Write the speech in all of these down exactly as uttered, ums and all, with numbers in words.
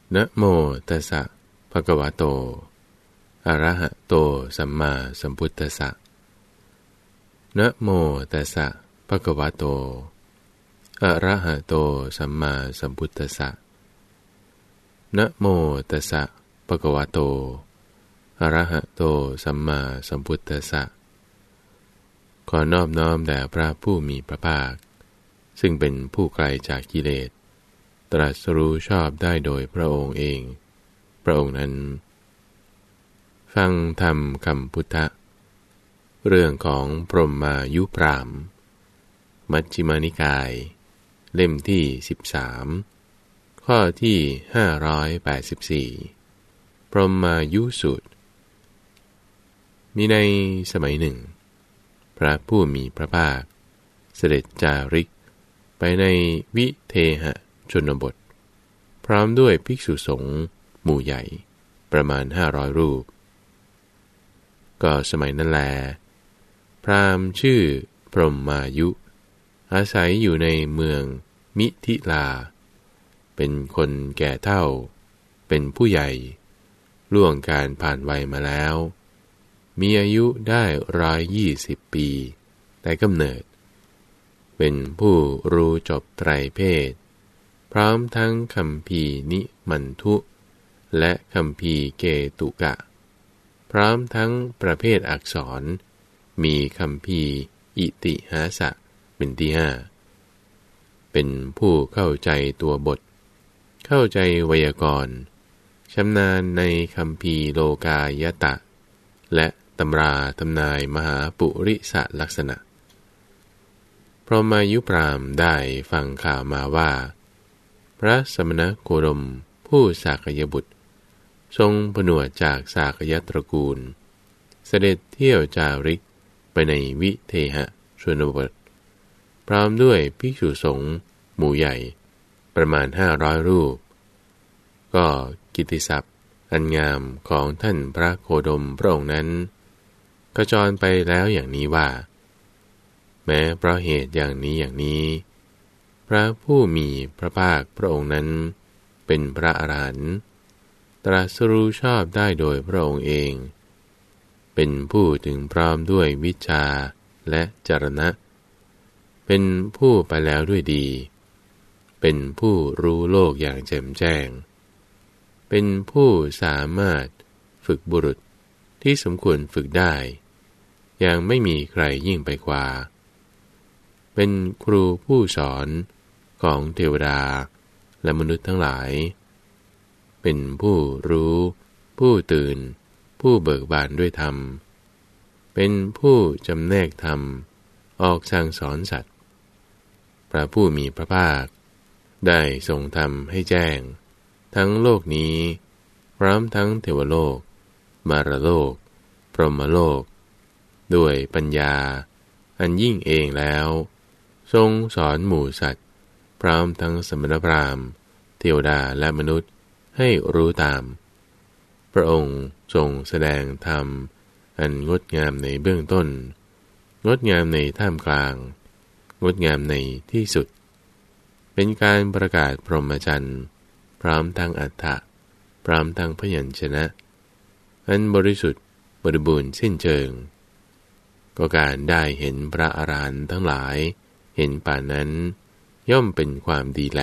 นะโมตัสสะภะคะวะโตอะระหะโตสัมมาสัมพุทธัสสะนะโมตัสสะภะคะวะโตอะระหะโตสัมมาสัมพุทธัสสะนะโมตัสสะภะคะวะโตอะระหะโตสัมมาสัมพุทธัสสะขอนอบน้อมแด่พระผู้มีพระภาคซึ่งเป็นผู้ไกลจากกิเลสตรัสรู้ชอบได้โดยพระองค์เองพระองค์นั้นฟังธรรมคำพุทธะเรื่องของพรหมายุพราหมณ์มัชฌิมานิกายเล่มที่สิบสามข้อที่ห้าร้อยแปดสิบสี่พรหมายุสูตรมีในสมัยหนึ่งพระผู้มีพระภาคเสด็จจาริกไปในวิเทหชนบทพร้อมด้วยภิกษุสงฆ์หมู่ใหญ่ประมาณห้าร้อยรูปก็สมัยนั้นแลพราหมณ์ชื่อพรหมายุอาศัยอยู่ในเมืองมิถิลาเป็นคนแก่เฒ่าเป็นผู้ใหญ่ล่วงการผ่านวัยมาแล้วมีอายุได้ร้อยยี่สิบปีแต่กำเนิดเป็นผู้รู้จบไตรเพศพร้อมทั้งคัมภีร์นิมันทุและคัมภีร์เกตุกะพร้อมทั้งประเภทอักษรมีคัมภีร์อิติหาสะเป็นที่ห้าเป็นผู้เข้าใจตัวบทเข้าใจไวยากรณ์ชำนาญในคัมภีร์โลกายตะและตำราทำนายมหาปุริสลักษณะพรหมายุพราหมณ์ได้ฟังข่าวมาว่าพระสมณโคดมผู้สากยบุตรทรงผนวดจากสากยตระกูลเสด็จเที่ยวจาริกไปในวิเทหชนบทพร้อมด้วยภิกษุสงฆ์หมู่ใหญ่ประมาณห้าร้อยรูปก็กิตติศัพท์อันงามของท่านพระโคดมพระองค์นั้นกระจรไปแล้วอย่างนี้ว่าแม้เพราะเหตุอย่างนี้อย่างนี้พระผู้มีพระภาคพระองค์นั้นเป็นพระอรหันต์ตรัสรู้ชอบได้โดยพระองค์เองเป็นผู้ถึงพร้อมด้วยวิชชาและจรณะเป็นผู้ไปแล้วด้วยดีเป็นผู้รู้โลกอย่างแจ่มแจ้งเป็นผู้สามารถฝึกบุรุษที่สมควรฝึกได้อย่างไม่มีใครยิ่งไปกว่าเป็นครูผู้สอนของเทวดาและมนุษย์ทั้งหลายเป็นผู้รู้ผู้ตื่นผู้เบิกบานด้วยธรรมเป็นผู้จำแนกธรรมออกสั่งสอนสัตว์พระผู้มีพระภาคได้ทรงธรรมให้แจ้งทั้งโลกนี้พร้อมทั้งเทวโลกมารโลกพรหมโลกด้วยปัญญาอันยิ่งเองแล้วทรงสอนหมู่สัตว์พร้อมทั้งสมณพราหมณ์เทวดาและมนุษย์ให้รู้ตามพระองค์ทรงแสดงธรรมอันงดงามในเบื้องต้นงดงามในท่ามกลางงดงามในที่สุดเป็นการประกาศพรหมจรรย์พร้อมทั้งอรรถะพร้อมทั้งพยัญชนะอันบริสุทธิ์บริบูรณ์สิ้นเชิงก็การได้เห็นพระอรหันต์ทั้งหลายเห็นป่านนั้นย่อมเป็นความดีแล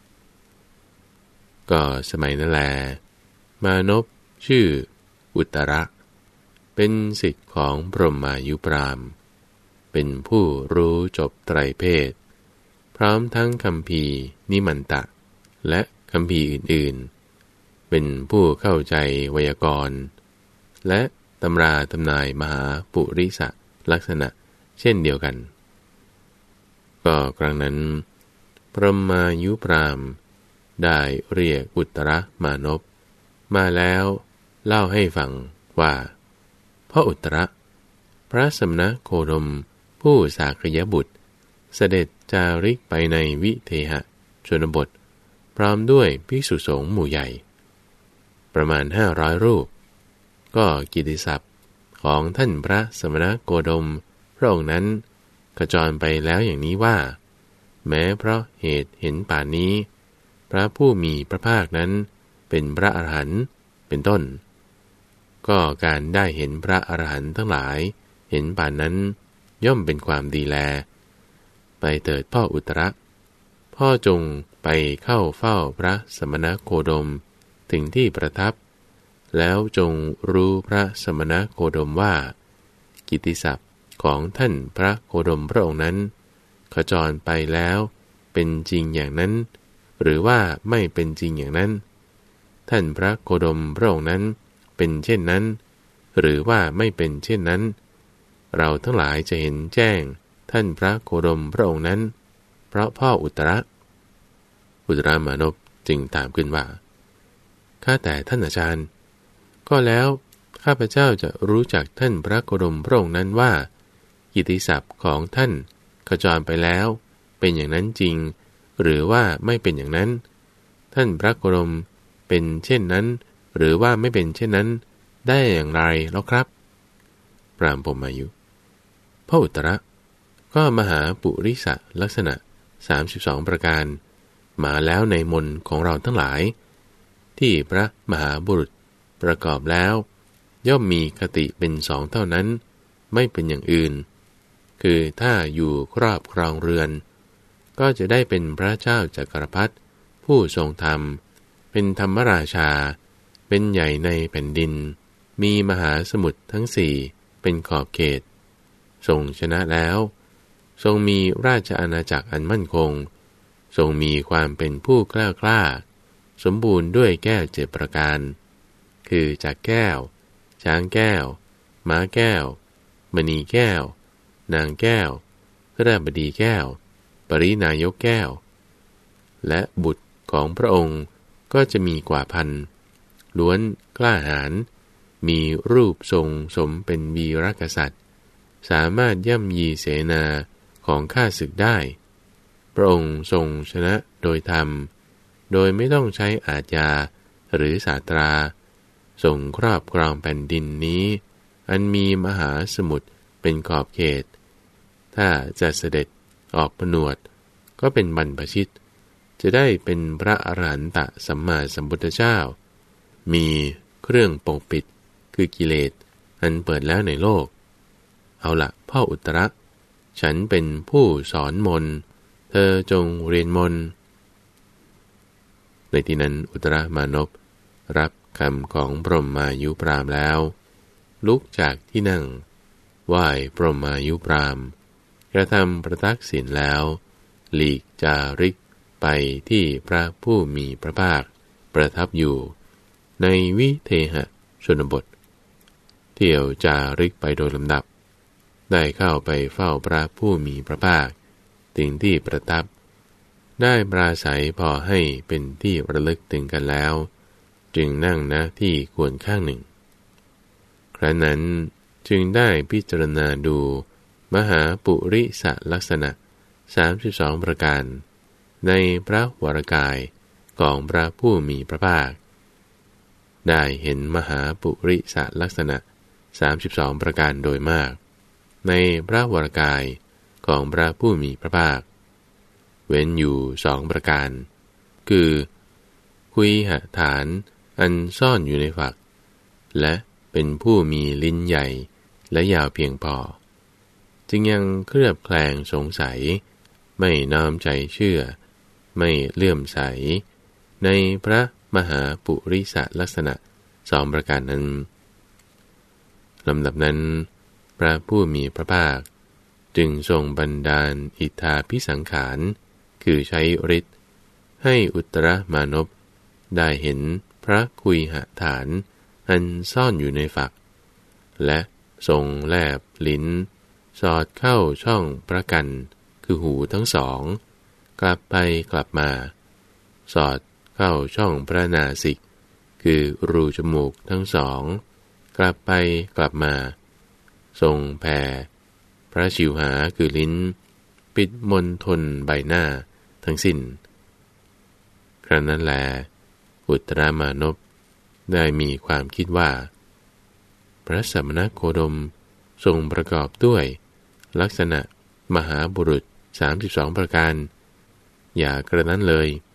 ก็สมัยนั้นแลมานพชื่ออุตระเป็นศิษย์ของพรหมายุพราหมณ์เป็นผู้รู้จบไตรเพศพร้อมทั้งคัมภีร์นิมันตะและคัมภีร์อื่นๆเป็นผู้เข้าใจไวยากรณ์และตำราทำนายมหาปุริสลักษณะเช่นเดียวกันก็ครั้งนั้นพรหมายุพราหมณ์ได้เรียกอุตระมานพมาแล้วเล่าให้ฟังว่าพ่ออุตระพระสมณโคดมผู้สากยบุตรเสด็จจาริกไปในวิเทหชนบทพร้อมด้วยภิกษุสงฆ์หมู่ใหญ่ประมาณห้าร้อยรูปก็กิตติศัพท์ของท่านพระสมณโคดมพระองค์นั้นกระจรไปแล้วอย่างนี้ว่าแม้เพราะเหตุเห็นป่านนี้พระผู้มีพระภาคนั้นเป็นพระอรหันต์เป็นต้นก็การได้เห็นพระอรหันต์ทั้งหลายเห็นป่านนั้นย่อมเป็นความดีแลไปเถิดพ่ออุตระพ่อจงไปเข้าเฝ้าพระสมณโคดมถึงที่ประทับแล้วจงรู้พระสมณโคดมว่ากิตติศัพท์ของท่านพระโคดมพระองค์นั้นขจรไปแล้วเป็นจริงอย่างนั้นหรือว่าไม่เป็นจริงอย่างนั้นท่านพระโคดมพระองค์นั้นเป็นเช่นนั้นหรือว่าไม่เป็นเช่นนั้นเราทั้งหลายจะเห็นแจ้งท่านพระโคดมพระองค์นั้นเพราะพ่ออุตระอุตรามานพจึงถามขึ้นว่าข้าแต่ท่านอาจารย์ก็แล้วข้าพเจ้าจะรู้จักท่านพระโคดมพระองค์นั้นว่ากิตติศัพท์ของท่านขจรไปแล้วเป็นอย่างนั้นจริงหรือว่าไม่เป็นอย่างนั้นท่านพระโคดมเป็นเช่นนั้นหรือว่าไม่เป็นเช่นนั้นได้อย่างไรแล้วครับพราหมณ์พรหมายุพระอุตระก็มหาปุริสลักษณะสามสิบสองประการมาแล้วในมนของเราทั้งหลายที่พระมหาบุรุษประกอบแล้วย่อมมีคติเป็นสองเท่านั้นไม่เป็นอย่างอื่นคือถ้าอยู่ครอบครองเรือนก็จะได้เป็นพระเจ้าจักรพรรดิผู้ทรงธรรมเป็นธรรมราชาเป็นใหญ่ในแผ่นดินมีมหาสมุทรทั้งสี่เป็นขอบเขตทรงชนะแล้วทรงมีราชอาณาจักรอันมั่นคงทรงมีความเป็นผู้กล้ากล้าสมบูรณ์ด้วยแก้วเจ็ดประการคือจักรแก้วช้างแก้วม้าแก้วมณีแก้วนางแก้วพระราบดีแก้วปรินายกแก้วและบุตรของพระองค์ก็จะมีกว่าพันล้วนกล้าหาญมีรูปทรงสมเป็นวีรกษัตริย์สามารถย่ำยีเสนาของข้าศึกได้พระองค์ทรงชนะโดยธรรมโดยไม่ต้องใช้อาญาหรือศาตราทรงครอบครองแผ่นดินนี้อันมีมหาสมุทรเป็นขอบเขตถ้าจะเสด็จออกผนวดก็เป็นบรรพชิตจะได้เป็นพระอรหันตสัมมาสัมพุทธเจ้ามีเครื่องปกปิดคือกิเลสอันเปิดแล้วในโลกเอาละพ่ออุตระฉันเป็นผู้สอนมนต์เธอจงเรียนมนต์ในที่นั้นอุตรมานพรับคำของพรหมายุพราหมณ์แล้วลุกจากที่นั่งไหว้พรหมายุพราหมณ์กระทำประทักษิณแล้วหลีกจาริกไปที่พระผู้มีพระภาคประทับอยู่ในวิเทหชนบทเที่ยวจาริกไปโดยลำดับได้เข้าไปเฝ้าพระผู้มีพระภาคถึงที่ประทับได้ปราศัยพอให้เป็นที่ระลึกถึงกันแล้วจึงนั่งณที่ควรข้างหนึ่งครั้นนั้นจึงได้พิจารณาดูมหาปุริสลักษณะสามสิบสองประการในพระวรกายของพระผู้มีพระภาคได้เห็นมหาปุริสลักษณะสามสิบสองประการโดยมากในพระวรกายของพระผู้มีพระภาคเว้นอยู่สองประการคือคุยหฐานอันซ่อนอยู่ในฝักและเป็นผู้มีลิ้นใหญ่และยาวเพียงพอจึงยังเคลือบแคลงสงสัยไม่น้อมใจเชื่อไม่เลื่อมใสในพระมหาปุริสลักษณะสองประการนั้นลำดับนั้นพระผู้มีพระภาคจึงทรงบันดาลอิทธาภิสังขารคือใช้ฤทธิ์ให้อุตรมานพได้เห็นพระคุยหฐานอันซ่อนอยู่ในฝักและทรงแลบลิ้นสอดเข้าช่องพระกันคือหูทั้งสองกลับไปกลับมาสอดเข้าช่องพระนาสิกคือรูจมูกทั้งสองกลับไปกลับมาทรงแผ่พระชิวหาคือลิ้นปิดมณฑลใบหน้าทั้งสิ้นครั้นนั้นแลอุตรมานพได้มีความคิดว่าพระสมณโคดมทรงประกอบด้วยลักษณะมหาบุรุษสามสิบสองประการอย่ากระนั้นเลย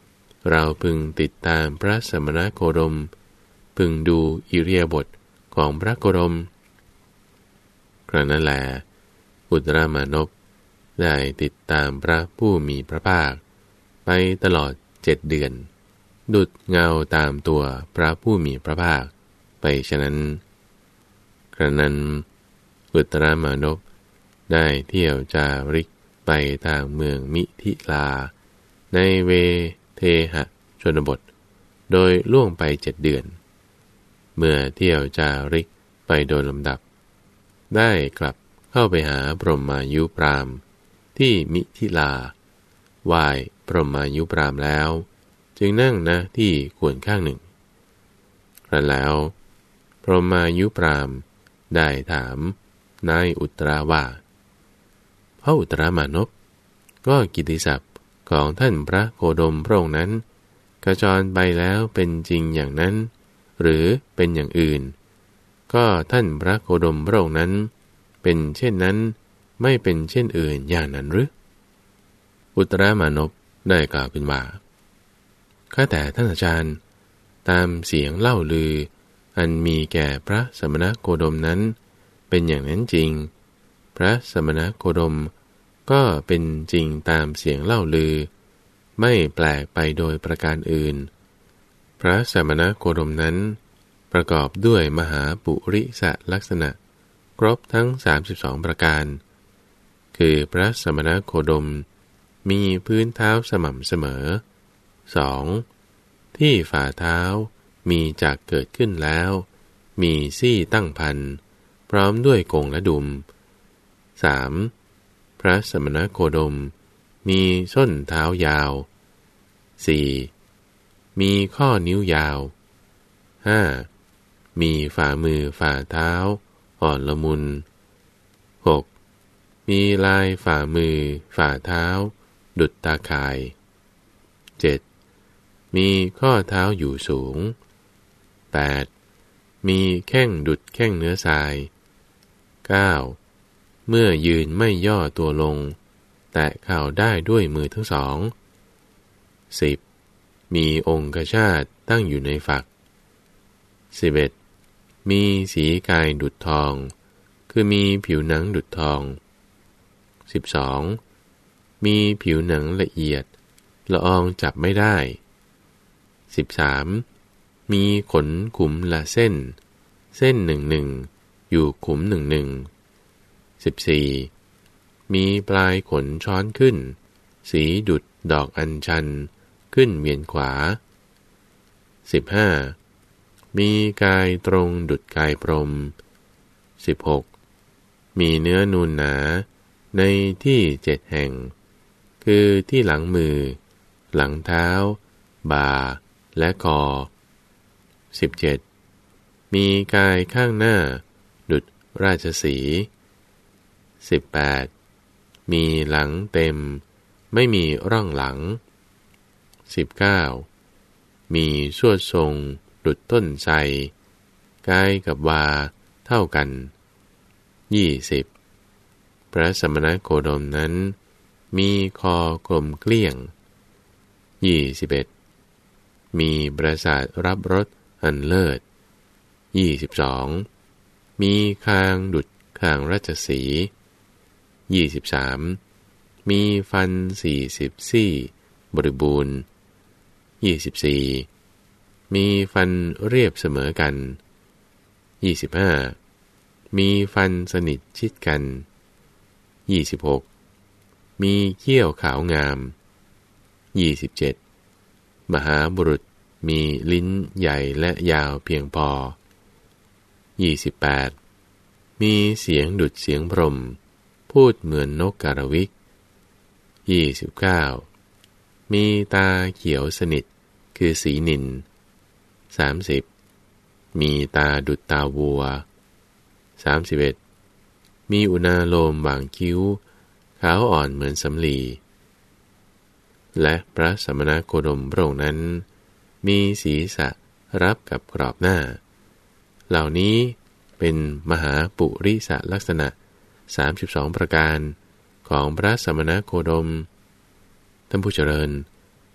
เราพึงติดตามพระสมณโคดมพึงดูอิริยาบถของพระโคดมครั้นนั้นแลอุตรามานพได้ติดตามพระผู้มีพระภาคไปตลอดเจ็ดเดือนดุจเงาตามตัวพระผู้มีพระภาคไปฉะนั้นครั้นนั้นอุตรามานพได้เที่ยวจาริกไปทางเมืองมิถิลาในเวเทหชนบทโดยล่วงไปเจ็ดเดือนเมื่อเที่ยวจาริกไปโดยลำดับได้กลับเข้าไปหาพรหมายุพรามที่มิถิลาไหว้พรหมายุพรามแล้วจึงนั่งณที่ควรข้างหนึ่งครั้นแล้วพรหมายุพรามได้ถามนายอุตราว่าพระอุตรามานพก็กิตติศัพท์ของท่านพระโคดมพระองค์นั้นกระจรไปแล้วเป็นจริงอย่างนั้นหรือเป็นอย่างอื่นก็ท่านพระโคดมพระองค์นั้นเป็นเช่นนั้นไม่เป็นเช่นอื่นอย่างนั้นหรืออุตรามานพได้กล่าวขึ้นว่าข้าแต่ท่านอาจารย์ตามเสียงเล่าลืออันมีแก่พระสมณโคดมนั้นเป็นอย่างนั้นจริงพระสมณโคดมก็เป็นจริงตามเสียงเล่าลือไม่แปลกไปโดยประการอื่นพระสมณโคดมนั้นประกอบด้วยมหาปุริสลักษณะครบทั้งสามสิบสองประการคือพระสมณโคดมมีพื้นเท้าสม่ำเสมอ สอง. ที่ฝ่าเท้ามีจากเกิดขึ้นแล้วมีซี่ตั้งพันพร้อมด้วยกงและดุม สาม. พระสมณโคดมมีส้นเท้ายาว สี่. มีข้อนิ้วยาว ห้า. มีฝ่ามือฝ่าเท้าอ่อนละมุน หก. มีลายฝ่ามือฝ่าเท้าดุจตาข่าย เจ็ด. มีข้อเท้าอยู่สูง แปด. มีแข้งดุจแข้งเนื้อทราย เก้า. เมื่อยืนไม่ย่อตัวลงแตะเข่าได้ด้วยมือทั้งสอง สิบ. มีองคชาตตั้งอยู่ในฝัก สิบเอ็ด. มีสีกายดุจทองคือมีผิวหนังดุจทอง สิบสอง. มีผิวหนังละเอียดละอองจับไม่ได้ สิบสาม. มีขนขุมละเส้นเส้นหนึ่งหนึ่งอยู่ขุมหนึ่งหนึ่ง สิบสี่. มีปลายขนช้อนขึ้นสีดุจดอกอัญชันขึ้นเวียนขวา สิบห้า. มีกายตรงดุจกายพรหม สิบหก. มีเนื้อนูนหนาในที่เจ็ดแห่งคือที่หลังมือหลังเท้าบ่าและคอ สิบเจ็ด. มีกายข้างหน้าดุจราชสีห์ สิบแปด. มีหลังเต็มไม่มีร่องหลัง สิบเก้า. มีสวดทรงดุจต้นไทรกายกับวาเท่ากัน ยี่สิบ. พระสมณโคดมนั้นมีคอกลมเกลี้ยง ยี่สิบเอ็ด. มีประสาทรับรสอันเลิศ ยี่สิบสอง. มีคางดุจคางราชสีห์ ยี่สิบสาม. มีฟันสี่สิบซี่บริบูรณ์ ยี่สิบสี่. มีฟันเรียบเสมอกัน ยี่สิบห้า. มีฟันสนิทชิดกัน ยี่สิบหก. มีเขี้ยวขาวงาม ยี่สิบเจ็ด. มหาบุรุษมีลิ้นใหญ่และยาวเพียงพอ ยี่สิบแปด. มีเสียงดุจเสียงพรหมพูดเหมือนนกกาวิก ยี่สิบเก้า. มีตาเขียวสนิทคือสีนิล สามสิบ. มีตาดุจตาวัว สามสิบเอ็ด. มีอุณาโลมหว่างคิ้วขาวอ่อนเหมือนสำลีและพระสมณโคดมพระองค์นั้นมีศีรษะรับกับกรอบหน้าเหล่านี้เป็นมหาปุริสลักษณะสามสิบสองประการของพระสมณโคดมท่านผู้เจริญ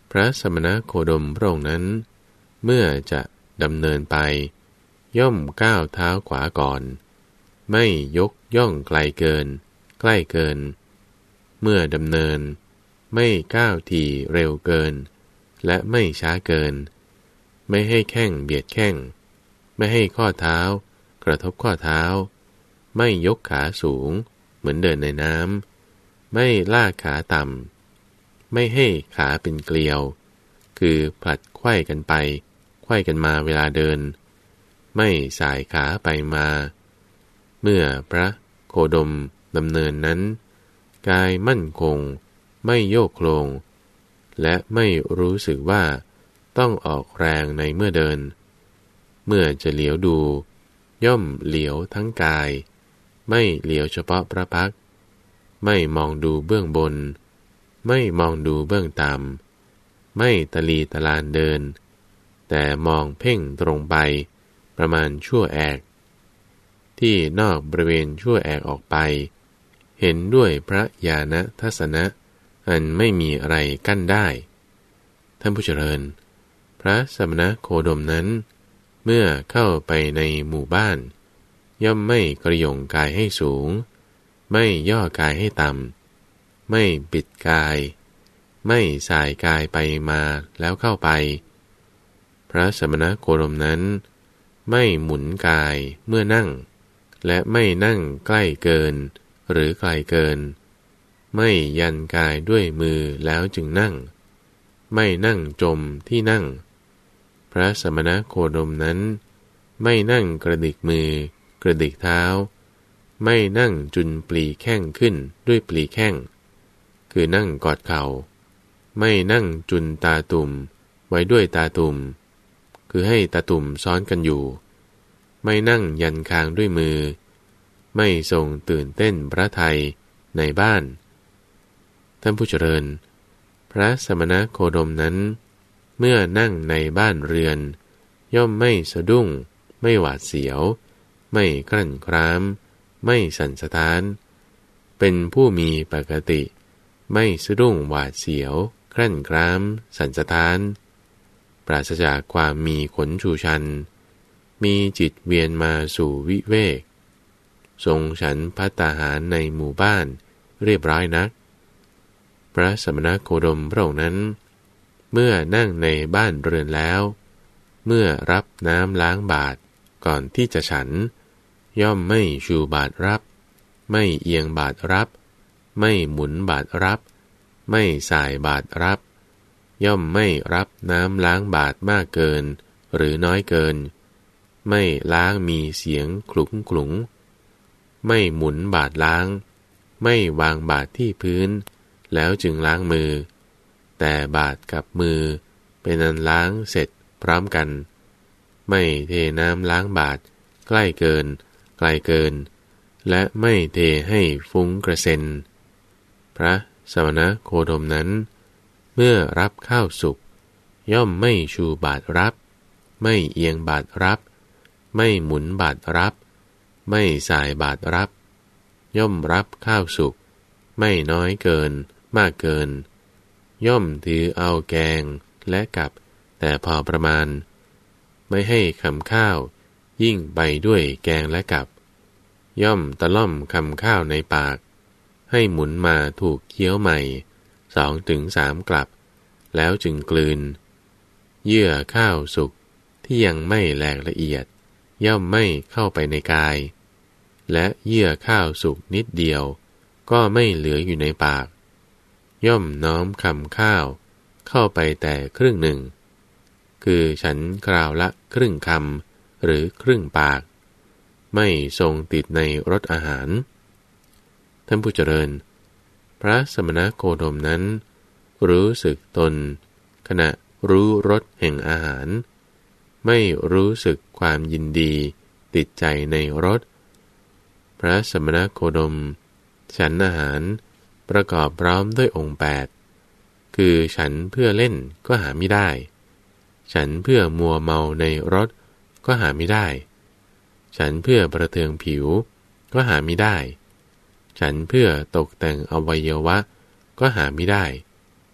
พระสมณโคดมพระองค์นั้นเมื่อจะดำเนินไปย่อมก้าวเท้าขวาก่อนไม่ยกย่องไกลเกินใกล้เกินเมื่อดำเนินไม่ก้าวทีเร็วเกินและไม่ช้าเกินไม่ให้แข้งเบียดแข้งไม่ให้ข้อเท้ากระทบข้อเท้าไม่ยกขาสูงเหมือนเดินในน้ำไม่ลากขาต่ำไม่ให้ขาเป็นเกลียวคือผลัดไขว้กันไปไขว้กันมาเวลาเดินไม่สายขาไปมาเมื่อพระโคดมดำเนินนั้นกายมั่นคงไม่โยกโคลงและไม่รู้สึกว่าต้องออกแรงในเมื่อเดินเมื่อจะเหลียวดูย่อมเหลียวทั้งกายไม่เหลียวเฉพาะพระพักตร์ไม่มองดูเบื้องบนไม่มองดูเบื้องต่ำไม่ตะลีตะลานเดินแต่มองเพ่งตรงไปประมาณชั่วแอกที่นอกบริเวณชั่วแอกออกไปเห็นด้วยพระญาณทัศนะอันไม่มีอะไรกั้นได้ท่านผู้เจริญพระสมณโคดมนั้นเมื่อเข้าไปในหมู่บ้านย่อมไม่กระยงกายให้สูงไม่ย่อกายให้ต่ำไม่ปิดกายไม่สายกายไปมาแล้วเข้าไปพระสมณโคดมนั้นไม่หมุนกายเมื่อนั่งและไม่นั่งใกล้เกินหรือไกลเกินไม่ยันกายด้วยมือแล้วจึงนั่งไม่นั่งจมที่นั่งพระสมณโคดมนั้นไม่นั่งกระดิกมือกระดิกเท้าไม่นั่งจุนปลีแข้งขึ้นด้วยปลีแข้งคือนั่งกอดเข่าไม่นั่งจุนตาตุ่มไว้ด้วยตาตุ่มคือให้ตาตุ่มซ้อนกันอยู่ไม่นั่งยันคางด้วยมือไม่ทรงตื่นเต้นพระทัยในบ้านท่านผู้เจริญพระสมณโคดมนั้นเมื่อนั่งในบ้านเรือนย่อมไม่สะดุ้งไม่หวาดเสียวไม่กลั่นคร้ามไม่สั่นสะท้านเป็นผู้มีปกติไม่สะดุ้งหวาดเสียวกลั่นคร้ามสั่นสะท้านปราศจากความมีขนชูชันมีจิตเวียนมาสู่วิเวกทรงฉันภัตตาหารในหมู่บ้านเรียบร้อยนักพระสมณโคดมพระองค์นั้นเมื่อนั่งในบ้านเรือนแล้วเมื่อรับน้ำล้างบาตรก่อนที่จะฉันย่อมไม่ชูบาตรรับไม่เอียงบาตรรับไม่หมุนบาตรรับไม่สายบาตรรับย่อมไม่รับน้ำล้างบาตรมากเกินหรือน้อยเกินไม่ล้างมีเสียงคลุ้งคลุ้งไม่หมุนบาตรล้างไม่วางบาตรที่พื้นแล้วจึงล้างมือแต่บาตรกับมือเป็นอันล้างเสร็จพร้อมกันไม่เทน้ำล้างบาตรใกล้เกินไกลเกินและไม่เทให้ฟุ้งกระเซ็นพระสมณโคดมนั้นเมื่อรับข้าวสุกย่อมไม่ชูบาตรรับไม่เอียงบาตรรับไม่หมุนบาตรรับไม่สายบาตรรับย่อมรับข้าวสุกไม่น้อยเกินมากเกินย่อมถือเอาแกงและกับแต่พอประมาณไม่ให้คำข้าวยิ่งไปด้วยแกงและกับย่อมตะล่อมคำข้าวในปากให้หมุนมาถูกเคี้ยวใหม่สองถึงสามกลับแล้วจึงกลืนเยื่อข้าวสุกที่ยังไม่แหลกละเอียดย่อมไม่เข้าไปในกายและเยื่อข้าวสุกนิดเดียวก็ไม่เหลืออยู่ในปากย่อมน้อมคำข้าวเข้าไปแต่ครึ่งหนึ่งคือฉันคราวละครึ่งคำหรือครึ่งปากไม่ทรงติดในรสอาหารท่านผู้เจริญพระสมณโคดมนั้นรู้สึกตนขณะรู้รสแห่งอาหารไม่รู้สึกความยินดีติดใจในรสพระสมณโคดมฉันอาหารประกอบพร้อมด้วยองค์แปดคือฉันเพื่อเล่นก็หาไม่ได้ฉันเพื่อมัวเมาในรสก็หาไม่ได้ฉันเพื่อประเทืองผิวก็หาไม่ได้ฉันเพื่อตกแต่งอวัยวะก็หาไม่ได้ฉ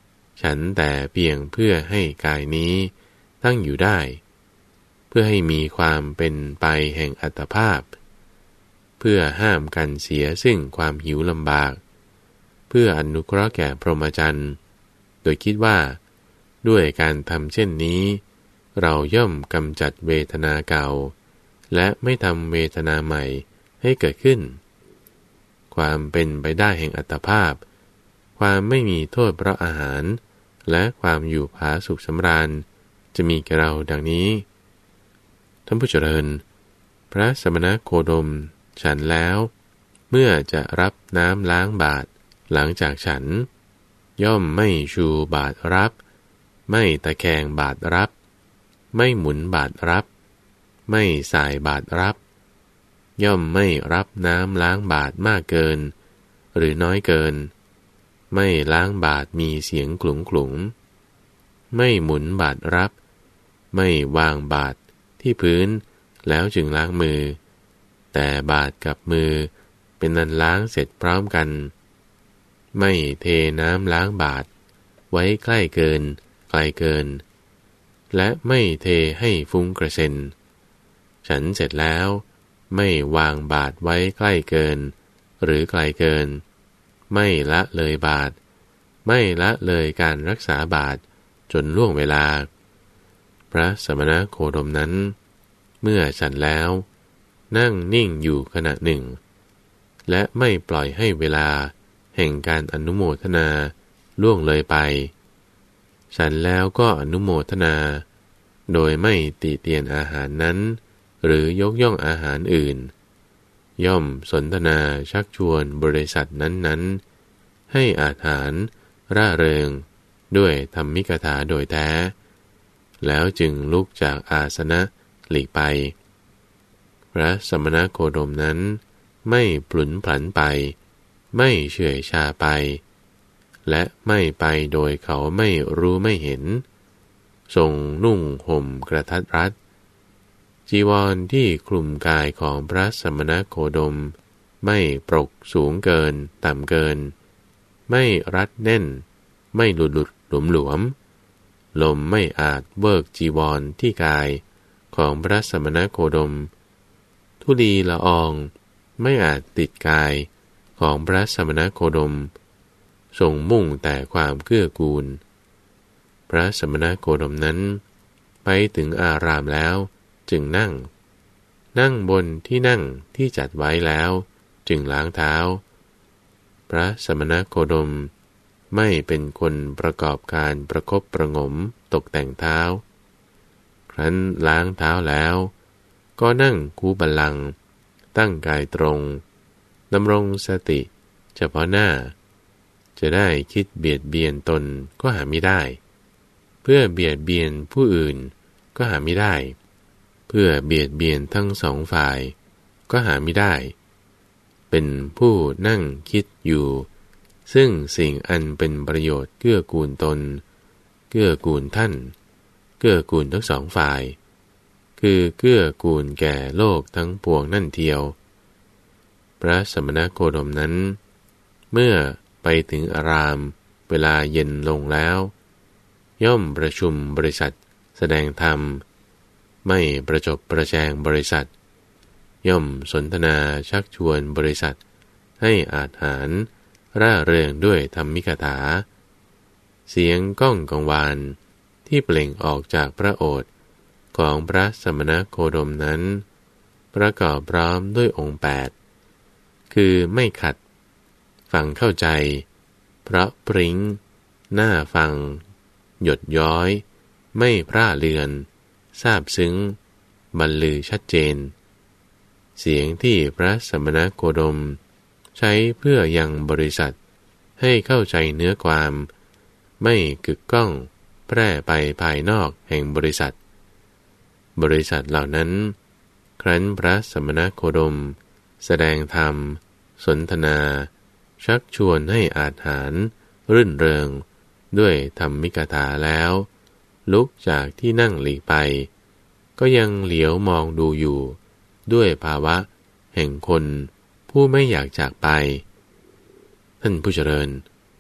ฉันแต่เพียงเพื่อให้กายนี้ตั้งอยู่ได้เพื่อให้มีความเป็นไปแห่งอัตภาพเพื่อห้ามกันเสียซึ่งความหิวลำบากเพื่ออนุเคราะห์แก่พรหมจรรย์โดยคิดว่าด้วยการทำเช่นนี้เราย่อมกำจัดเวทนาเก่าและไม่ทำเวทนาใหม่ให้เกิดขึ้นความเป็นไปได้แห่งอัตภาพความไม่มีโทษเพราะอาหารและความอยู่ผาสุขสำราญจะมีแก่เราดังนี้ท่านผู้เจริญพระสมณโคดมฉันแล้วเมื่อจะรับน้ำล้างบาตรหลังจากฉันย่อมไม่ชูบาตรรับไม่ตะแคงบาตรรับไม่หมุนบาตรรับไม่สายบาตรรับย่อมไม่รับน้ำล้างบาตรมากเกินหรือน้อยเกินไม่ล้างบาตรมีเสียงกลุ่งกลุ่งไม่หมุนบาตรรับไม่วางบาตรที่พื้นแล้วจึงล้างมือแต่บาตรกับมือเป็นนันล้างเสร็จพร้อมกันไม่เทน้ำล้างบาตรไว้ใกล้เกินไกลเกินและไม่เทให้ฟุ้งกระเซ็นฉันเสร็จแล้วไม่วางบาตรไว้ใกล้เกินหรือไกลเกินไม่ละเลยบาตรไม่ละเลยการรักษาบาตรจนล่วงเวลาพระสมณโคดมนั้นเมื่อฉันแล้วนั่งนิ่งอยู่ขณะหนึ่งและไม่ปล่อยให้เวลาแห่งการอนุโมทนาล่วงเลยไปฉันแล้วก็อนุโมทนาโดยไม่ติเตียนอาหารนั้นหรือยกย่องอาหารอื่นย่อมสนทนาชักชวนบริษัทนั้นๆให้อาหารร่าเริงด้วยธรรมิกถาโดยแท้แล้วจึงลุกจากอาสนะหลีกไปพระสมณโคดมนั้นไม่ปลุนพลันไปไม่เฉื่อยชาไปและไม่ไปโดยเขาไม่รู้ไม่เห็นทรงนุ่งห่มกระทัดรัดจีวรที่คลุมกายของพระสมณโคดมไม่ปรกสูงเกินต่ำเกินไม่รัดแน่นไม่หลุดหลุดหลวมหลวมลมไม่อาจเบิกจีวรที่กายของพระสมณโคดมธุลีละอองไม่อาจติดกายของพระสมณโคดมทรงมุ่งแต่ความเกื้อกูลพระสมณโคดมนั้นไปถึงอารามแล้วจึงนั่งนั่งบนที่นั่งที่จัดไว้แล้วจึงล้างเท้าพระสมณโคดมไม่เป็นคนประกอบการประคบประหงมตกแต่งเท้าครั้นล้างเท้าแล้วก็นั่งคูบัลลังก์ตั้งกายตรงดำรงสติเฉพาะหน้าจะได้คิดเบียดเบียนตนก็หาไม่ได้เพื่อเบียดเบียนผู้อื่นก็หาไม่ได้เพื่อเบียดเบียนทั้งสองฝ่ายก็หาไม่ได้เป็นผู้นั่งคิดอยู่ซึ่งสิ่งอันเป็นประโยชน์เกื้อกูลตนเกื้อกูลท่านเกื้อกูลทั้งสองฝ่ายคือเกื้อกูลแก่โลกทั้งปวงนั่นเทียวพระสมณโคดมนั้นเมื่อไปถึงอารามเวลาเย็นลงแล้วย่อมประชุมบริษัทแสดงธรรมไม่ประจบประแจงบริษัทย่อมสนทนาชักชวนบริษัทให้อาหารร่าเริงด้วยธรรมิกถาเสียงก้องกังวานที่เปล่งออกจากพระโอษฐ์ของพระสมณโคดมนั้นประกอบพร้อมด้วยองค์แปดคือไม่ขัดฟังเข้าใจเพราะปริ้งหน้าฟังหยดย้อยไม่พร่าเลือนซาบซึ้งบรรลือชัดเจนเสียงที่พระสมณโคดมใช้เพื่อยังบริษัทให้เข้าใจเนื้อความไม่กึกก้องแพร่ไปภายนอกแห่งบริษัทบริษัทเหล่านั้นครั้นพระสมณโคดมแสดงธรรมสนทนาชักชวนให้อาหารรื่นเริงด้วยธรรมิกถาแล้วลุกจากที่นั่งหลีกไปก็ยังเหลียวมองดูอยู่ด้วยภาวะแห่งคนผู้ไม่อยากจากไปท่านผู้เจริญค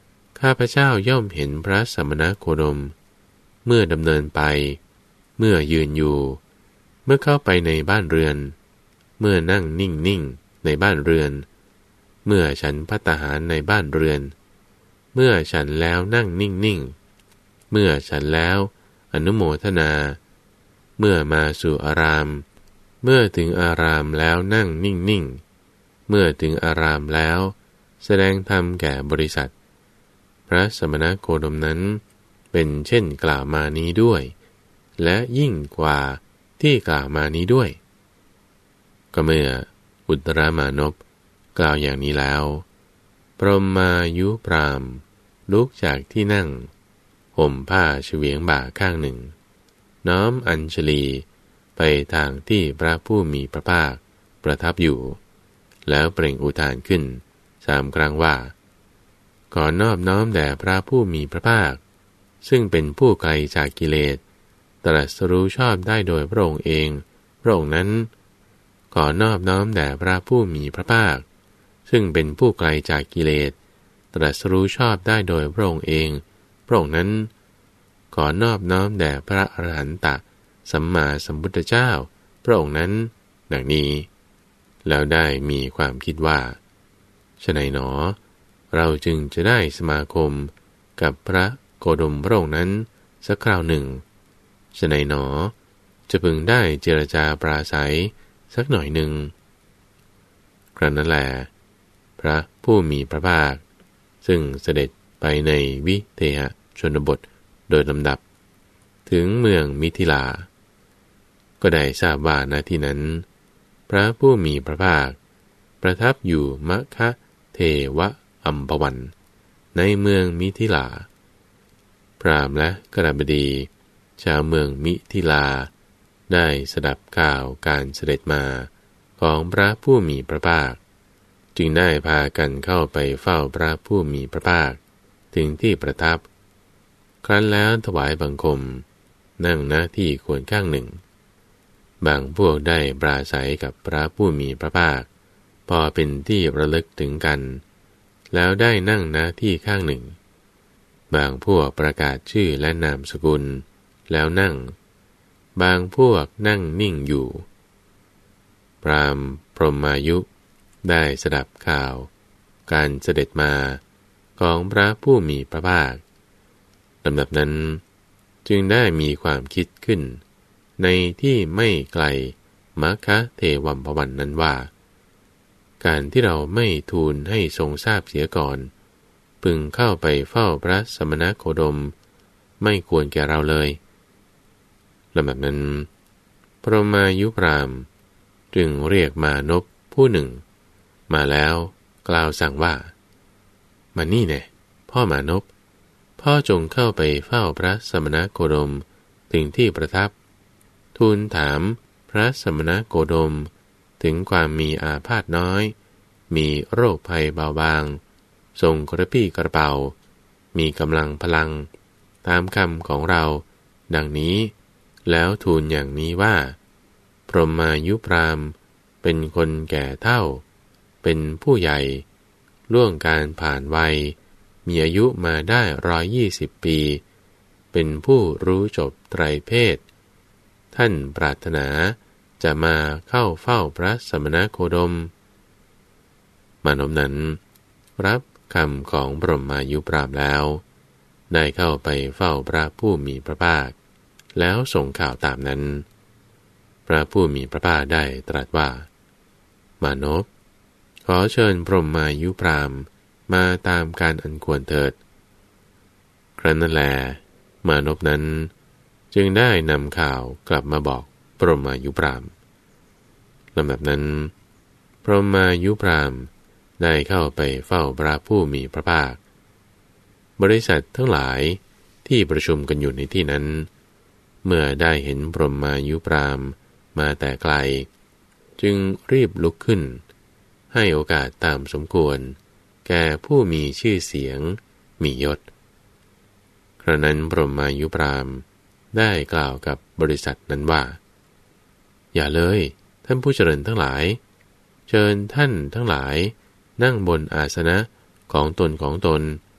ข้าพเจ้าย่อมเห็นพระสมณโคดมเมื่อดำเนินไปเมื่อยืนอยู่เมื่อเข้าไปในบ้านเรือนเมื่อนั่งนิ่งๆในบ้านเรือนเมื่อฉันภัตตาหารในบ้านเรือนเมื่อฉันแล้วนั่งนิ่งๆเมื่อฉันแล้วอนุโมทนาเมื่อมาสู่อารามเมื่อถึงอารามแล้วนั่งนิ่งๆเมื่อถึงอารามแล้วแสดงธรรมแก่บริษัทพระสมณโคดมนั้นเป็นเช่นกล่าวมานี้ด้วยและยิ่งกว่าที่กล่าวมานี้ด้วยก็เมื่ออุตรามานพกล่าวอย่างนี้แล้วพรหมายุพราหมณ์ลุกจากที่นั่งห่มผ้าเฉวียงบ่าข้างหนึ่งน้อมอัญชลีไปทางที่พระผู้มีพระภาคประทับอยู่แล้วเปล่งอุทานขึ้นสามครั้งว่าขอนอบน้อมแด่พระผู้มีพระภาคซึ่งเป็นผู้ไกลจากกิเลสตรัสรู้ชอบได้โดยพระองค์เองพระองค์นั้นขอนอบน้อมแด่พระผู้มีพระภาคซึ่งเป็นผู้ไกลจากกิเลสตรัสรู้ชอบได้โดยพระองค์เองพระองค์นั้นขอนอบน้อมแด่พระอรหันตสัมมาสัมพุทธเจ้าพระองค์นั้นดังนี้แล้วได้มีความคิดว่าฉะไหนหนอเราจึงจะได้สมาคมกับพระโคดมพระองค์นั้นสักคราวหนึ่งฉะไหนหนอจะพึงได้เจรจาปราศัยสักหน่อยหนึ่งครั้นนั้นแลพระผู้มีพระภาคซึ่งเสด็จไปในวิเทหชนบทโดยลำดับถึงเมืองมิถิลาก็ได้ทราบว่าณที่นั้นพระผู้มีพระภาคประทับอยู่มคะเทวะอัมพวันในเมืองมิถิลาพราหมณ์และกฤบดีชาวเมืองมิถิลาได้สดับข่าวการเสด็จมาของพระผู้มีพระภาคจึงได้พากันเข้าไปเฝ้าพระผู้มีพระภาคถึงที่ประทับครั้นแล้วถวายบังคมนั่งหน้าที่ควรข้างหนึ่งบางพวกได้ปราศัยกับพระผู้มีพระภาคพอเป็นที่ระลึกถึงกันแล้วได้นั่งหน้าที่ข้างหนึ่งบางพวกประกาศชื่อและนามสกุลแล้วนั่งบางพวกนั่งนิ่งอยู่พราหมณ์พรหมายุได้สดับข่าวการเสด็จมาของพระผู้มีพระภาคลำดับนั้นจึงได้มีความคิดขึ้นในที่ไม่ไกลมคะเทวัมพวันนั้นว่าการที่เราไม่ทูลให้ทรงทราบเสียก่อนพึงเข้าไปเฝ้าพระสมณโคดมไม่ควรแก่เราเลยลำดับนั้นพรหมายุพราหมณ์จึงเรียกมานพผู้หนึ่งมาแล้วกล่าวสั่งว่ามานี่แน่พ่อมานพพ่อจงเข้าไปเฝ้าพระสมณโคดมถึงที่ประทับทูลถามพระสมณโคดมถึงความมีอาพาธน้อยมีโรคภัยเบาบางทรงกระปี้กระเป๋ามีกำลังพลังตามคำของเราดังนี้แล้วทูลอย่างนี้ว่าพรหมายุพราหมณ์เป็นคนแก่เฒ่าเป็นผู้ใหญ่ล่วงการผ่านวัยมีอายุมาได้ร้อยยี่สิบปีเป็นผู้รู้จบไตรเพศท่านปรารถนาจะมาเข้าเฝ้าพระสมณโคดมมานพนั้นรับคำของพรหมายุพราหมณ์แล้วได้เข้าไปเฝ้าพระผู้มีพระภาคแล้วส่งข่าวตามนั้นพระผู้มีพระภาคได้ตรัสว่ามานพขอเชิญพรหมายุพราหมณ์มาตามการอันควรเถิดครั้นนั้นแลมานพนั้นจึงได้นำข่าวกลับมาบอกพรหมายุพราหมณ์ลำดับนั้นพรหมายุพราหมณ์ได้เข้าไปเฝ้าพระผู้มีพระภาคบริษัททั้งหลายที่ประชุมกันอยู่ในที่นั้นเมื่อได้เห็นพรหมายุพราหมณ์มาแต่ไกลจึงรีบลุกขึ้นให้โอกาสตามสมควรแก่ผู้มีชื่อเสียงมียศครั้งนั้นพรหมายุพราหมณ์ได้กล่าวกับบริษัทนั้นว่าอย่าเลยท่านผู้เจริญทั้งหลายเชิญท่านทั้งหลายนั่งบนอาสนะของตนของตน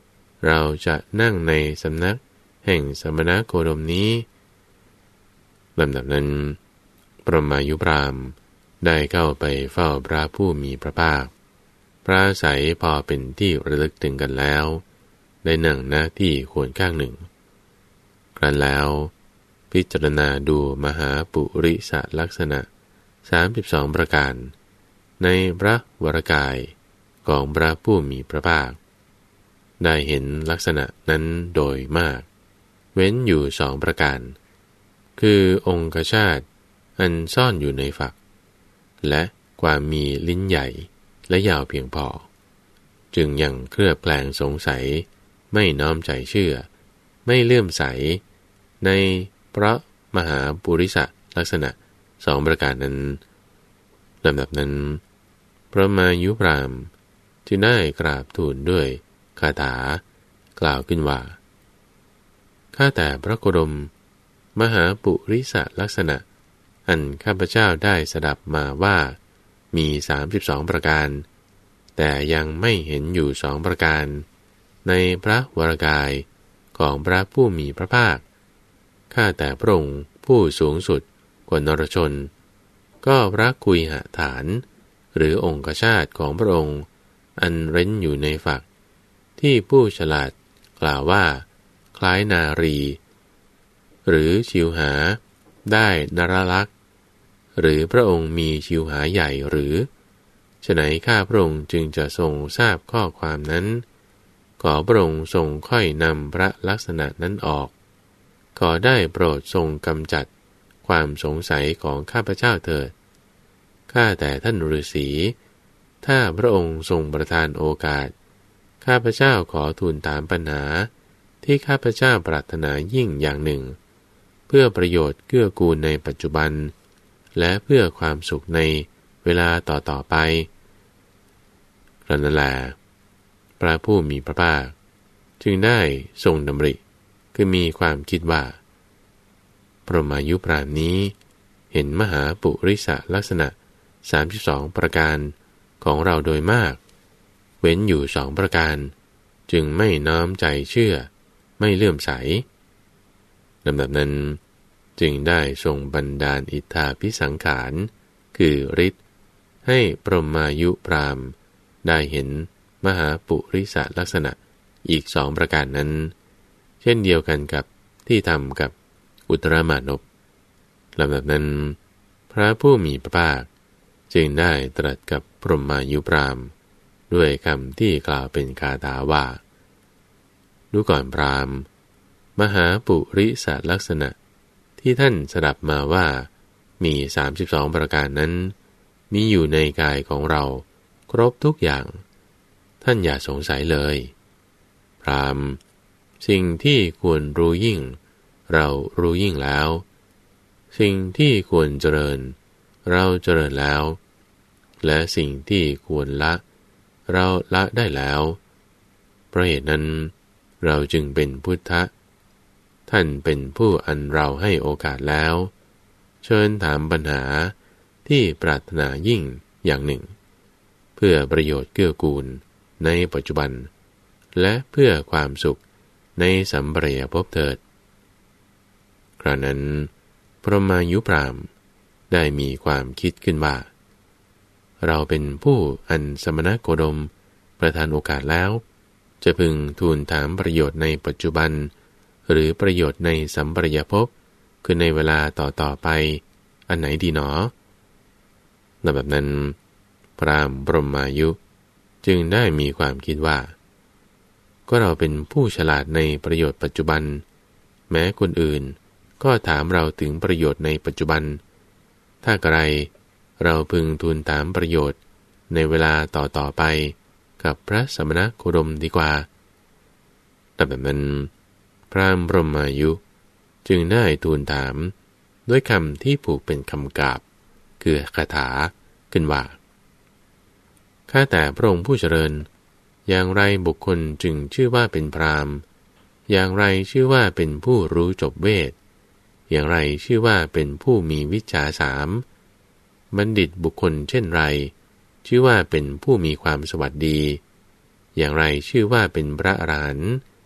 เราจะนั่งในสำนักแห่งสมณโคดมนี้ลำดับนั้นพรหมายุพราหมณ์ได้เข้าไปเฝ้าพระผู้มีพระภาคปราศัยพอเป็นที่ระลึกถึงกันแล้วได้นั่งณที่ควรข้างหนึ่งครั้นแล้วพิจารณาดูมหาปุริสลักษณะสามสิบสองประการในพระวรกายของพระผู้มีพระภาคได้เห็นลักษณะนั้นโดยมากเว้นอยู่สองประการคือองคชาตอันซ่อนอยู่ในฝักและความมีลิ้นใหญ่และยาวเพียงพอจึงยังเคลือบแคลงสงสัยไม่น้อมใจเชื่อไม่เลื่อมใสในพระมหาปุริสลักษณะสองประการนั้นลำดับนั้นพระมายุพราหมณ์จึงได้กราบทูลด้วยคาถากล่าวขึ้นว่าข้าแต่พระโคดมมหาปุริสลักษณะอันข้าพเจ้าได้สดับมาว่ามีสามสิบสองประการแต่ยังไม่เห็นอยู่สองประการในพระวรกายของพระผู้มีพระภาคข้าแต่พระองค์ผู้สูงสุดกว่านรชนก็พระคุยหฐานหรือองคชาตของพระองค์อันเร้นอยู่ในฝักที่ผู้ฉลาดกล่าวว่าคล้ายนารีหรือชิวหาได้นรลักษณ์หรือพระองค์มีชิวหาใหญ่หรือฉะไหนข้าพระองค์จึงจะทรงทราบข้อความนั้นขอพระองค์ทรงค่อยนำพระลักษณะนั้นออกขอได้โปรดทรงกำจัดความสงสัยของข้าพเจ้าเถิดข้าแต่ท่านฤาษีถ้าพระองค์ทรงประทานโอกาสข้าพเจ้าขอทูลถามปัญหาที่ข้าพเจ้าปรารถนายิ่งอย่างหนึ่งเพื่อประโยชน์เกื้อกูลในปัจจุบันและเพื่อความสุขในเวลาต่อๆไปครั้นนั้นแลพระผู้มีพระภาคจึงได้ทรงดำริคือมีความคิดว่าพรหมายุพราหมณ์นี้เห็นมหาปุริสลักษณะสามสิบสองประการของเราโดยมากเว้นอยู่สองประการจึงไม่น้อมใจเชื่อไม่เลื่อมใสลำดับนั้นจึงได้ทรงบันดาลอิทธาภิสังขารคือฤทธิ์ให้พรหมายุพราหมณ์ได้เห็นมหาปุริสลักษณะอีกสองประการนั้นเช่นเดียวกันกับที่ทำกับอุตรมานพลำดับนั้นพระผู้มีพระภาคจึงได้ตรัสกับพรหมายุพราหมณ์ด้วยคำที่กล่าวเป็นคาถาว่าดูก่อนพราหมณ์มหาปุริสลักษณะที่ท่านสดับมาว่ามีสามสิบสองประการนั้นมีอยู่ในกายของเราครบทุกอย่างท่านอย่าสงสัยเลยพราหมณ์สิ่งที่ควรรู้ยิ่งเรารู้ยิ่งแล้วสิ่งที่ควรเจริญเราเจริญแล้วและสิ่งที่ควรละเราละได้แล้วเพราะเหตุนั้นเราจึงเป็นพุทธะท่านเป็นผู้อันเราให้โอกาสแล้วเชิญถามปัญหาที่ปรารถนายิ่งอย่างหนึ่งเพื่อประโยชน์เกื้อกูลในปัจจุบันและเพื่อความสุขในสัมปรายภพเถิดครานั้นพรหมายุพราหมณ์ได้มีความคิดขึ้นว่าเราเป็นผู้อันสมณโคดมประทานโอกาสแล้วจะพึงทูลถามประโยชน์ในปัจจุบันหรือประโยชน์ในสัมปรายภพคือในเวลาต่อๆไปอันไหนดีหนอและแบบนั้นพราหมณ์พรหมายุจึงได้มีความคิดว่าก็เราเป็นผู้ฉลาดในประโยชน์ปัจจุบันแม้คนอื่นก็ถามเราถึงประโยชน์ในปัจจุบันถ้าไกลเราพึงทูลถามประโยชน์ในเวลาต่อๆไปกับพระสมณโคดมดีกว่าแต่แบบนั้นพราหมณ์พรหมายุจึงได้ทูลถามด้วยคำที่ผูกเป็นคำกาบคือคาถาขึ้นว่าข้าแต่พระองค์ผู้เจริญอย่างไรบุคคลจึงชื่อว่าเป็นพราหมณ์อย่างไรชื่อว่าเป็นผู้รู้จบเวทอย่างไรชื่อว่าเป็นผู้มีวิชชาสามบัณฑิตบุคคลเช่นไรชื่อว่าเป็นผู้มีความสวัสดีอย่างไรชื่อว่าเป็นพระอรหันต์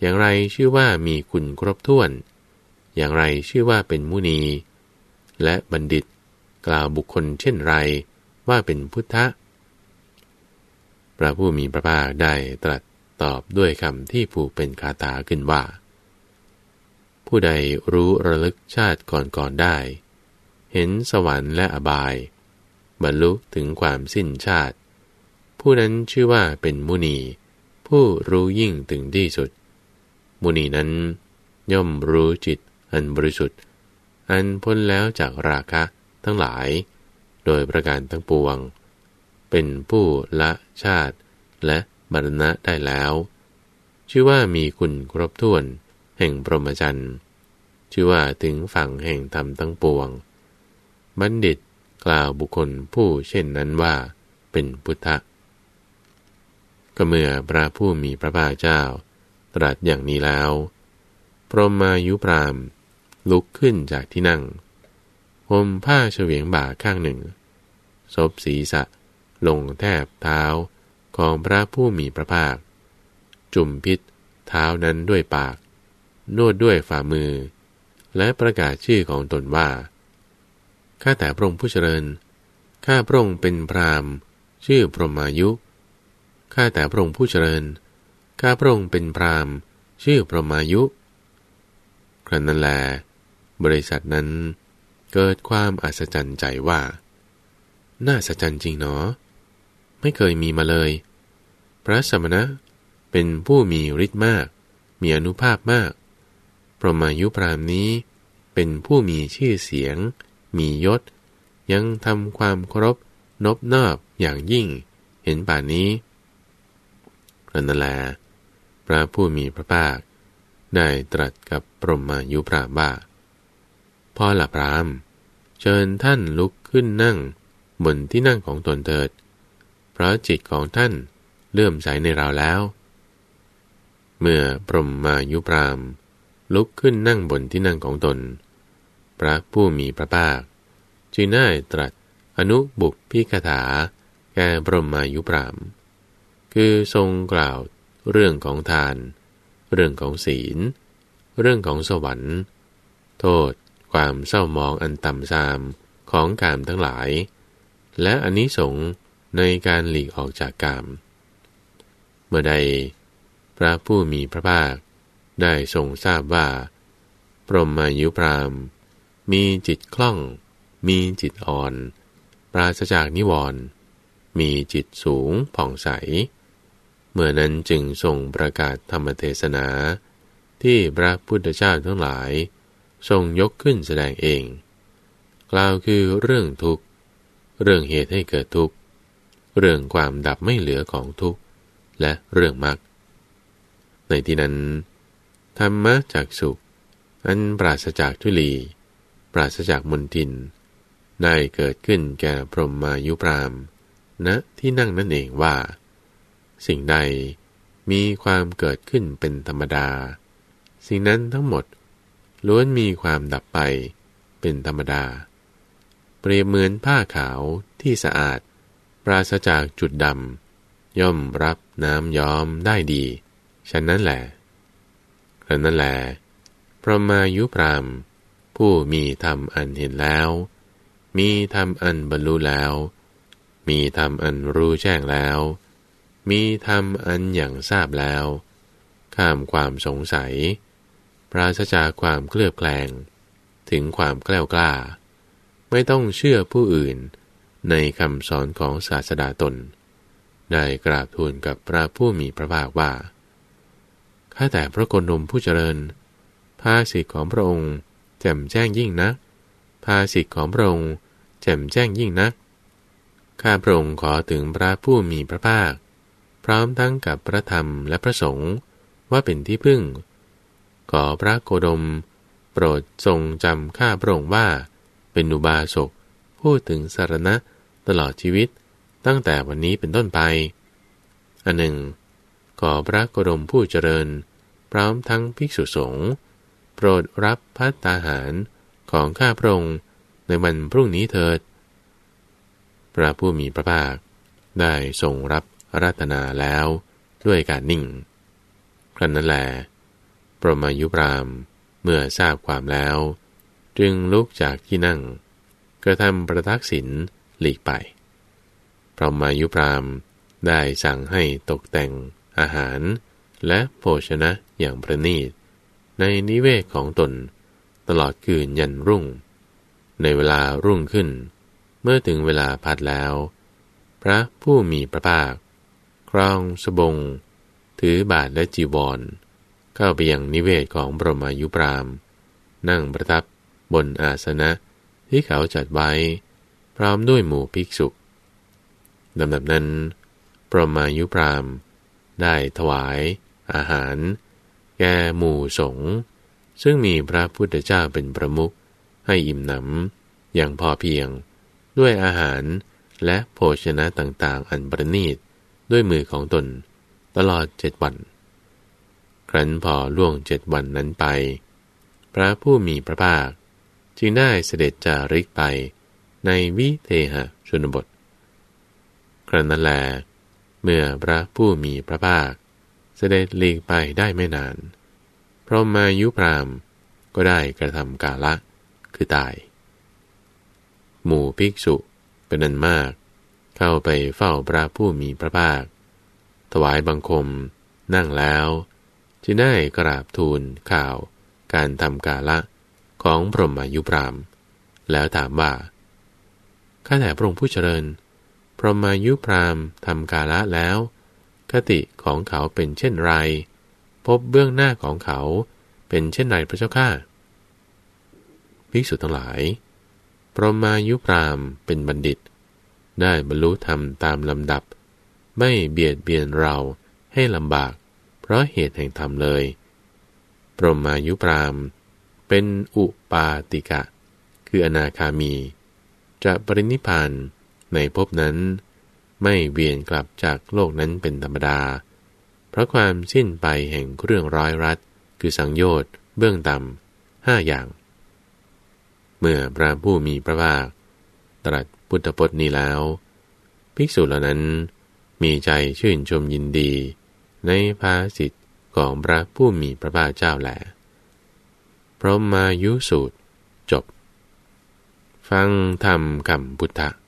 อย่างไรชื่อว่ามีคุณครบถ้วนอย่างไรชื่อว่าเป็นมุนีและบัณฑิตกล่าวบุคคลเช่นไรว่าเป็นพุทธะพระผู้มีพระภาคได้ตรัสตอบด้วยคำที่ผูกเป็นคาถาขึ้นว่าผู้ใดรู้ระลึกชาติก่อนๆได้เห็นสวรรค์และอบายบรรลุถึงความสิ้นชาติผู้นั้นชื่อว่าเป็นมุนีผู้รู้ยิ่งถึงที่สุดมุนีนั้นย่อมรู้จิตอันบริสุทธิ์อันพ้นแล้วจากราคะทั้งหลายโดยประการทั้งปวงเป็นผู้ละชาติและมรณะได้แล้วชื่อว่ามีคุณครบถ้วนแห่งพรหมจรรย์ชื่อว่าถึงฝั่งแห่งธรรมทั้งปวงบัณฑิตกล่าวบุคคลผู้เช่นนั้นว่าเป็นพุทธะก็เมื่อพระผู้มีพระภาคเจ้าตรัสอย่างนี้แล้วพรหมายุพราหมณ์ลุกขึ้นจากที่นั่งห่มผ้าเฉวียงบ่าข้างหนึ่งซบศีรษะลงแทบเท้าของพระผู้มีพระภาคจุ่มพิษเท้านั้นด้วยปากนวดด้วยฝ่ามือและประกาศชื่อของตนว่าข้าแต่พระองค์ผู้เจริญข้าพระองค์เป็นพราหมณ์ชื่อพรหมายุข้าแต่พระองค์ผู้เจริญข้าพระองค์เป็นพราหมณ์ชื่อพรหมายุครั้นนั้นแลบริษัทนั้นเกิดความอัศจรรย์ใจว่าน่าอัศจรรย์จริงหนอไม่เคยมีมาเลยพระสมณะเป็นผู้มีฤทธิ์มากมีอานุภาพมากพรหมายุพราหมณ์นี้เป็นผู้มีชื่อเสียงมียศยังทำความเคารพนบนอบอย่างยิ่งเห็นป่านนี้ครั้นนั้นแลพระผู้มีพระภาคได้ตรัสกับพรหมายุพราหมณ์ว่าพ่อละพราหมณ์เชิญท่านลุกขึ้นนั่งบนที่นั่งของตนเถิดเพราะจิตของท่านเลื่อมใสในเราแล้วเมื่อพรหมายุพราหมณ์ลุกขึ้นนั่งบนที่นั่งของตนพระผู้มีพระภาคจึงได้ตรัสอนุบุพพิกถาแก่พรหมายุพราหมณ์คือทรงกล่าวเรื่องของทานเรื่องของศีลเรื่องของสวรรค์โทษความเศร้าหมองอันต่ำทรามของกามทั้งหลายและอานิสงส์ในการหลีกออกจากกามเมื่อใดพระผู้มีพระภาคได้ทรงทราบว่าพรหมายุพราหมณ์มีจิตคล่องมีจิตอ่อนปราศจากนิวรณ์มีจิตสูงผ่องใสเมื่อนั้นจึงทรงประกาศธรรมเทศนาที่พระพุทธเจ้าทั้งหลายทรงยกขึ้นแสดงเองกล่าวคือเรื่องทุกข์เรื่องเหตุให้เกิดทุกข์เรื่องความดับไม่เหลือของทุกข์และเรื่องมรรคในที่นั้นธรรมะจักษุอันปราศจากทุลีปราศจากมลทินได้เกิดขึ้นแก่พรหมายุพราหมณ์ณที่นั่งนั่นเองว่าสิ่งใดมีความเกิดขึ้นเป็นธรรมดาสิ่งนั้นทั้งหมดล้วนมีความดับไปเป็นธรรมดาเปรียบเหมือนผ้าขาวที่สะอาดปราศจากจุดดำย่อมรับน้ำย้อมได้ดีฉะนั้นแหละครั้นนั้นแหละพรหมายุพราหมณ์ผู้มีธรรมอันเห็นแล้วมีธรรมอันบรรลุแล้วมีธรรมอันรู้แจ้งแล้วมีธรรมอันอย่างทราบแล้วข้ามความสงสัยปราศจากความเคลือบแคลงถึงความแกล้วกล้าไม่ต้องเชื่อผู้อื่นในคำสอนของศาสดาตนได้กราบทูลกับพระผู้มีพระภาคว่าข้าแต่พระโกนมผู้เจริญภาสิทธิของพระองค์แจ่มแจ้งยิ่งนักภาสิทธิของพระองค์แจ่มแจ้งยิ่งนักข้าพระองค์ขอถึงพระผู้มีพระภาคพร้อมทั้งกับพระธรรมและพระสงฆ์ว่าเป็นที่พึ่งขอพระโคดมโปรดทรงจำข้าพระองค์ว่าเป็นอุบาสกพูดถึงสรณะตลอดชีวิตตั้งแต่วันนี้เป็นต้นไปอันหนึ่งขอพระโคดมผู้เจริญพร้อมทั้งภิกษุสงฆ์โปรดรับภัตตาหารของข้าพระองค์ในวันพรุ่งนี้เถิดพระผู้มีพระภาคได้ทรงรับอาราธนาแล้วด้วยการนิ่งครั้นนั้นแลพรหมายุพราหมณ์เมื่อทราบความแล้วจึงลุกจากที่นั่งกระทำประทักษิณหลีกไปพรหมายุพราหมณ์ได้สั่งให้ตกแต่งอาหารและโภชนะอย่างประณีตในนิเวศของตนตลอดคืนยันรุ่งในเวลารุ่งขึ้นเมื่อถึงเวลาพัดแล้วพระผู้มีพระภาคครองสบงถือบาทและจีวรเข้าไปยังนิเวศของพรหมายุพราหมณ์นั่งประทับบนอาสนะที่เขาจัดไว้พร้อมด้วยหมู่ภิกษุลำดับนั้นพรหมายุพราหมณ์ได้ถวายอาหารแก่หมู่สงฆ์ซึ่งมีพระพุทธเจ้าเป็นประมุขให้อิ่มหนำอย่างพอเพียงด้วยอาหารและโภชนะต่างๆอันประณีตด้วยมือของตนตลอดเจ็ดวันครั้นพอล่วงเจ็ดวันนั้นไปพระผู้มีพระภาคจึงได้เสด็จจาริกไปในวิเทหชนบทครั้นนั้นแลเมื่อพระผู้มีพระภาคเสด็จหลีกไปได้ไม่นานพรหมายุพราหมณ์ก็ได้กระทำกาละคือตายหมู่ภิกษุเป็นอันมากเข้าไปเฝ้าพระผู้มีพระภาคถวายบังคมนั่งแล้วจึงได้กราบทูลข่าวการทำกาละของพรหมายุพราหมณ์แล้วถามว่าข้าแต่พระองค์ผู้เจริญพรหมายุพราหมณ์ทำกาละแล้วคติของเขาเป็นเช่นไรพบเบื้องหน้าของเขาเป็นเช่นไรพระเจ้าข้าภิกษุทั้งหลายพรหมายุพราหมณ์เป็นบัณฑิตได้บรรลุธรรมตามลำดับไม่เบียดเบียนเราให้ลำบากเพราะเหตุแห่งธรรมเลยพรหมายุพราหมณ์เป็นอุปาติกะคืออนาคามีจะปรินิพพานในภพนั้นไม่เวียนกลับจากโลกนั้นเป็นธรรมดาเพราะความสิ้นไปแห่งเครื่องร้อยรัดคือสังโยชน์เบื้องต่ำห้าอย่างเมื่อพระผู้มีพระภาคตรัสพุทธพจน์นี้แล้วภิกษุเหล่านั้นมีใจชื่นชมยินดีในภาสิทธิ์ของพระผู้มีพระภาคเจ้าแลพรหมายุสูตรจบฟังธรรมคำพุทธะ